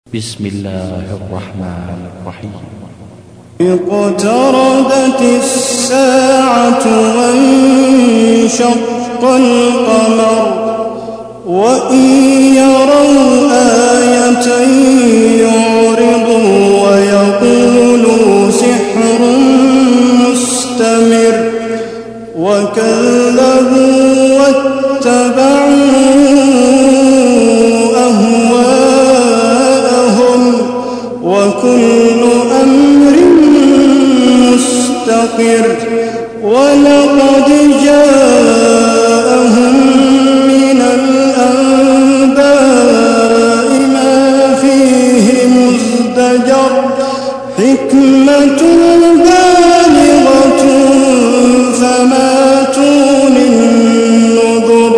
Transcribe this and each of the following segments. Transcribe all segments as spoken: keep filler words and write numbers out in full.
بسم الله الرحمن الرحيم. اقتربت الساعة وانشق القمر وإن يروا آية يعرضوا ويقولوا سحر مستمر وكذبوا واتبعوا أهواءهم وكل أمر مستقر ولقد جاءهم من الأنباء ما فيه مزدجر حكمة بالغة فما تغني النذر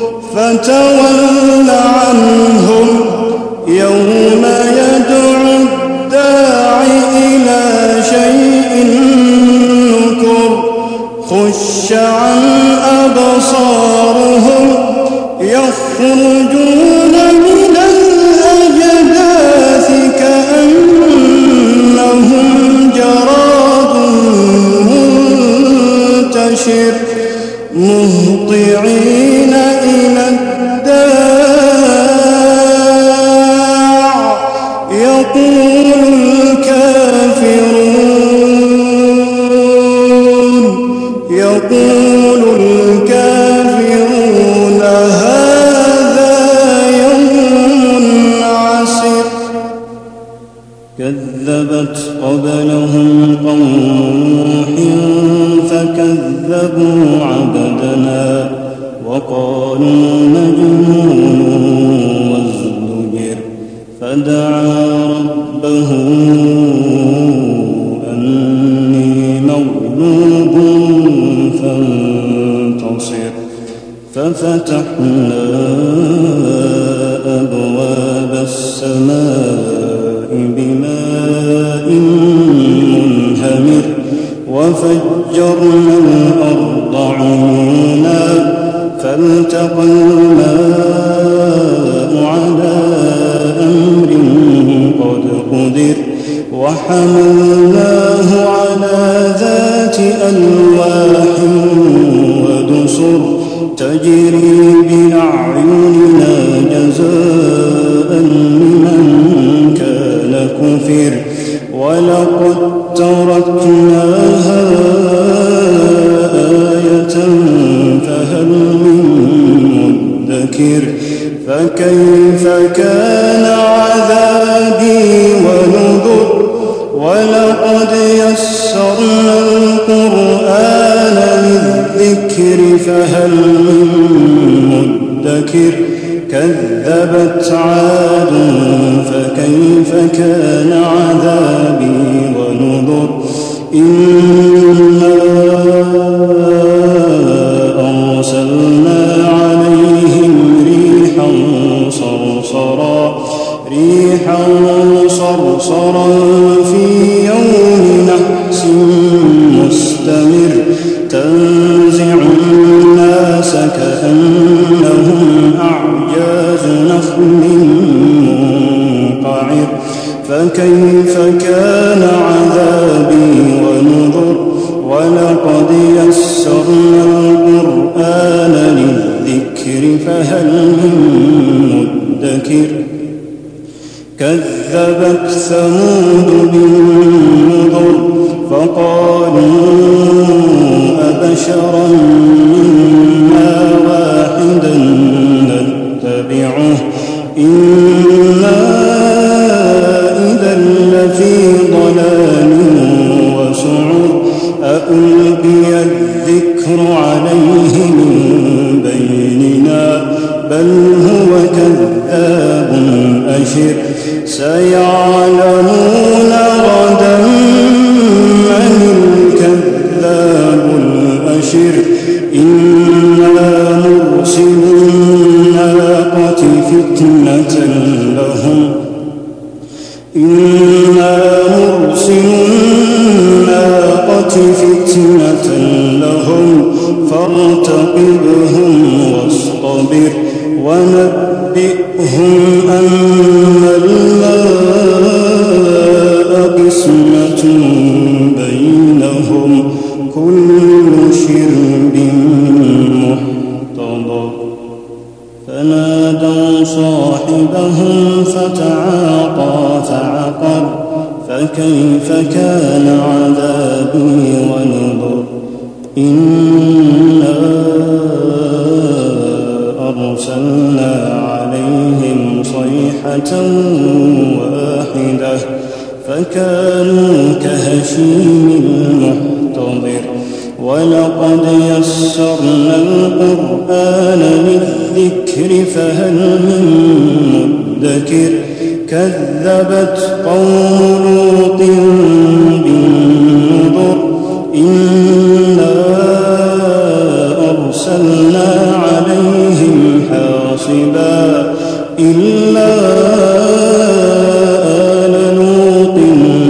فتول عنهم يوم يدعو الداع إلى شيء نكر خش عن أبصارهم يخرجون من الأجداث كأنهم جراد منتشر مهطعين إلى الداع يقول الكافرون يقول الكافرون هذا يوم عسر كذبت قبلهم قوم نوح فكذبوا عبدنا وقالوا مجنون وازدجر فدعا ربه أني مغلوب فانتصر ففتحنا أبواب السماء بماء منهمر وفجرنا الأرض عيونا فالتقى الماء على أمر قد قدر وحملناه على ذات ألواح ودسر تجري بأعيننا جزاء لمن كان كفر ولقد تركناها آية فهل من مدكر فكيف كان عذابي ونذر ولقد يسرنا القرآن للذكر فهل من مدكر كذبت عاد فكيف كان عذابي ونذر إنا أرسلنا عليهم ريحا صرصرا ريحا صرصرا في يوم نحس مستمر تنزع الناس كأنهم أعجاز نخل منقعر فكيف كان عذابي ونذر ولقد يسرنا القرآن للذكر فهل من مدكر كذبت ثمود بالنذر فقالوا أبشرا منا واحدا نتبعه إنا إذا لفي ضلال وسعر أألقي الذكر عليه من بيننا بل هو كذاب أشر سيعلمون غدا من الكذاب الأشر إنا مرسل الناقة فتنة لهم إنا مرسل الناقة فتنة لهم فارتقبهم واصطبر ونبئهم أن الماء بينهم كل شرب محتضر فنادوا صاحبهم فتعاطى فعقر فكيف كان عذابي ونذر إنا أرسلنا عليهم صيحة واحدة فكانوا كهشيم المحتضر ولقد يسرنا القرآن للذكر فهل من مدكر كذبت قوم لوط بالنذر إنا أرسلنا عليهم حاصبا إلا آل لوط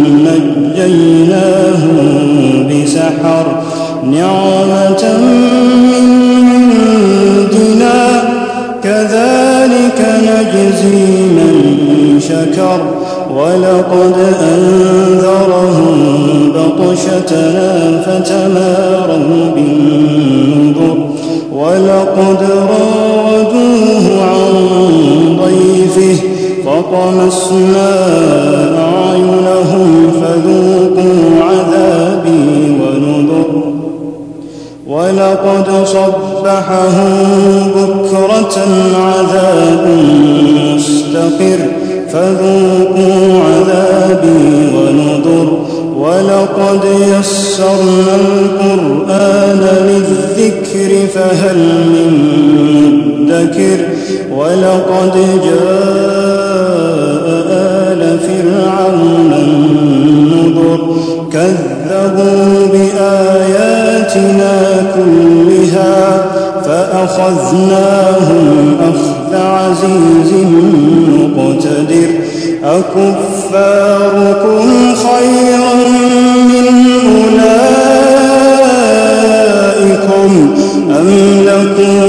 نجيناهم بسحر نعمة من عندنا كذلك نجزي من شكر ولقد أنذرهم بطشتنا فتماروا بالنذر ولقد راودوه عن ضيفه فطمسنا أعينهم فذوقوا عذابي ونذر ولقد صبحهم بكرة عذاب مستقر فذوقوا عذابي ونذر ولقد يسرنا القرآن للذكر فهل من مدكر ولقد جاء آل فرعون النذر كذبوا بآياتنا كلها فأخذناهم أخذ عزيز مقتدر أكفاركم خير من أولئكم أم لكم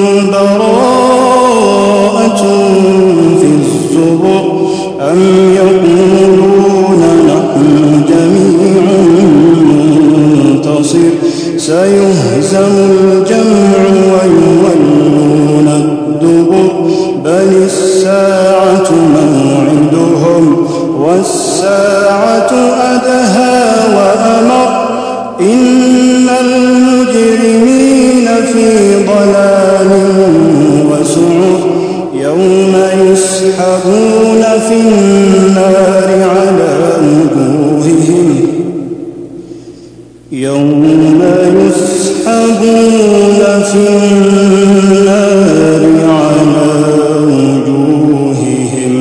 براءة في الزبر أم يقولون نحن جميع منتصر سيهزم الجمع ويولون الدبر بل الساعة موعدهم والساعة أدهى وأمر إن المجرمين في ضلال وسعر يوم يسحبون في النار على وجوههم يوم يسحبون في النار على وجوههم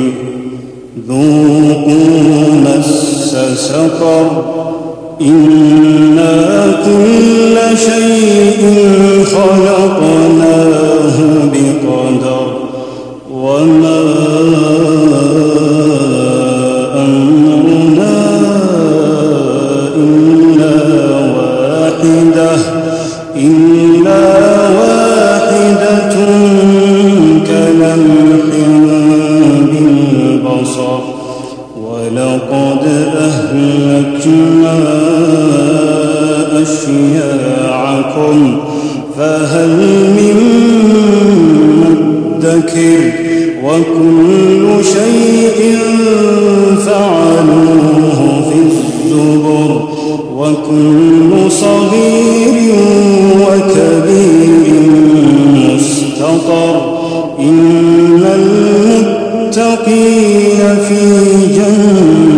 ذوقوا مس سقر إنا كل شيء خلقناه بقدر وما أمرنا إلا واحدة إلا واحدة كلمح بالبصر ولقد أهلكنا أشياعكم فهل من مدكر وكل شيء فعلوه في الزبر وكل صغير وكبير مستطر إن المتقين في جنة